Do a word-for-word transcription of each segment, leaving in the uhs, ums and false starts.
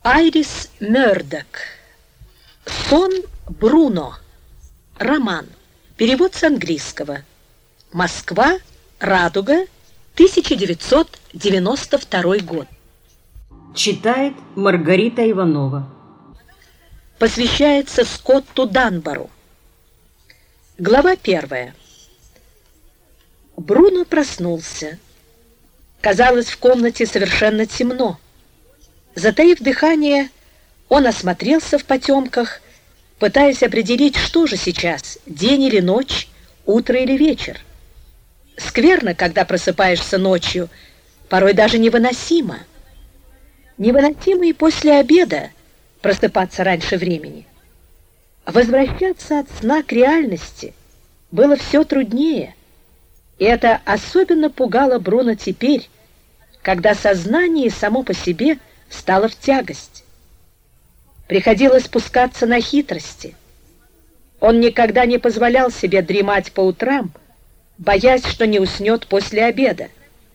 Айрис Мёрдок. Сон Бруно. Роман. Перевод с английского. Москва. Радуга. тысяча девятьсот девяносто второй год. Читает Маргарита Иванова. Посвящается Скотту Данбору. Глава первая. Бруно проснулся. Казалось, в комнате совершенно темно. Затаив дыхание, он осмотрелся в потемках, пытаясь определить, что же сейчас, день или ночь, утро или вечер. Скверно, когда просыпаешься ночью, порой даже невыносимо. Невыносимо и после обеда просыпаться раньше времени. Возвращаться от сна к реальности было все труднее, и это особенно пугало Бруно теперь, когда сознание само по себе стало в тягость. Приходилось спускаться на хитрости. Он никогда не позволял себе дремать по утрам, боясь, что не уснет после обеда.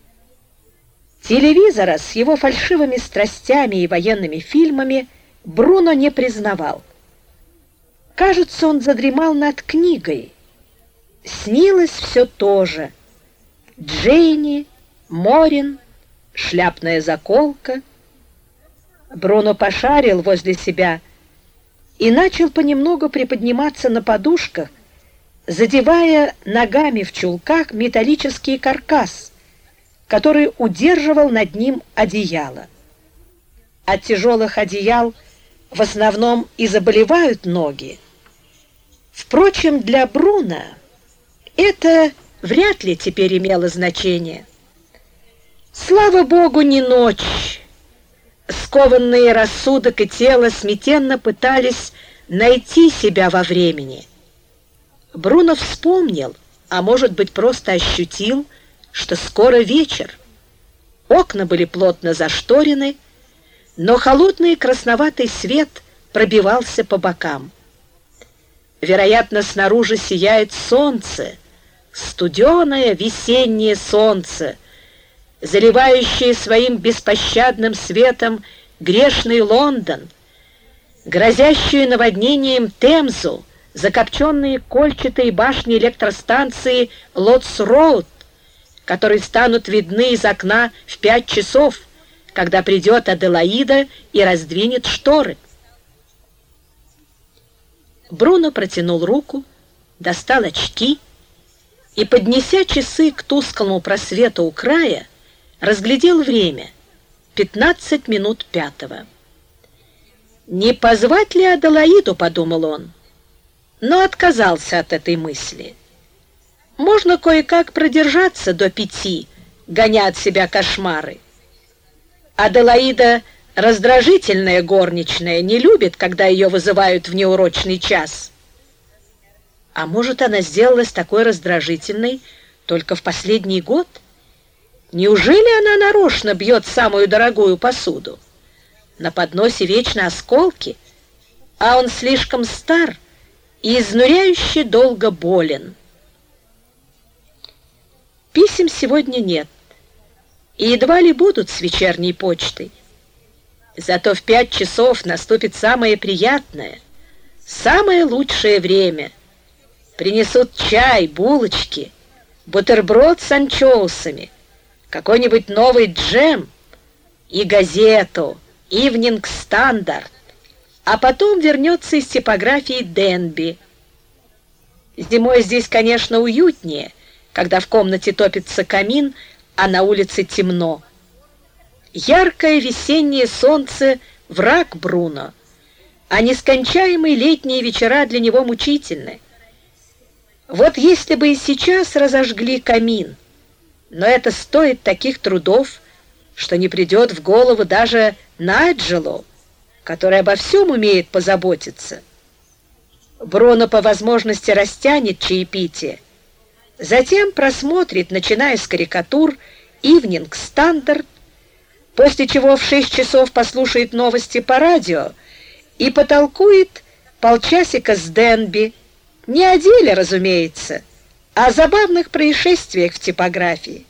Телевизора с его фальшивыми страстями и военными фильмами Бруно не признавал. Кажется, он задремал над книгой. Снилось все то же. Джейни, Морин, шляпная заколка. Бруно пошарил возле себя и начал понемногу приподниматься на подушках, задевая ногами в чулках металлический каркас, который удерживал над ним одеяло. От тяжелых одеял в основном и заболевают ноги. Впрочем, для Бруно это вряд ли теперь имело значение. Слава Богу, не ночь. Скованные рассудок и тело смятенно пытались найти себя во времени. Бруно вспомнил, а может быть просто ощутил, что скоро вечер. Окна были плотно зашторены, но холодный красноватый свет пробивался по бокам. Вероятно, снаружи сияет солнце, студеное весеннее солнце, заливающее своим беспощадным светом грешный Лондон, грозящую наводнением Темзу, закопченные кольчатые башни электростанции Лотс-Роуд, которые станут видны из окна в пять часов, когда придет Аделаида и раздвинет шторы. Бруно протянул руку, достал очки и, поднеся часы к тусклому просвету у края, разглядел время — пятнадцать минут пятого. «Не позвать ли Аделаиду?» — подумал он, но отказался от этой мысли. Можно кое-как продержаться до пяти, гоня от себя кошмары. Аделаида — раздражительная горничная, не любит, когда ее вызывают в неурочный час. А может, она сделалась такой раздражительной только в последний год? Неужели она нарочно бьет самую дорогую посуду? На подносе вечно осколки, а он слишком стар и изнуряюще долго болен. Писем сегодня нет, и едва ли будут с вечерней почтой. Зато в пять часов наступит самое приятное, самое лучшее время. Принесут чай, булочки, бутерброд с анчоусами, какой-нибудь новый джем и газету «Ивнинг Стандарт», а потом вернется из типографии Денби. Зимой здесь, конечно, уютнее, когда в комнате топится камин, а на улице темно. Яркое весеннее солнце — враг Бруно, а нескончаемые летние вечера для него мучительны. Вот если бы и сейчас разожгли камин, но это стоит таких трудов, что не придет в голову даже Найджелу, который обо всем умеет позаботиться. Бруно по возможности растянет чаепитие, затем просмотрит, начиная с карикатур, «Ивнинг Стандарт», после чего в шесть часов послушает новости по радио и потолкует полчасика с Денби, не о деле, разумеется, а о забавных происшествиях в типографии.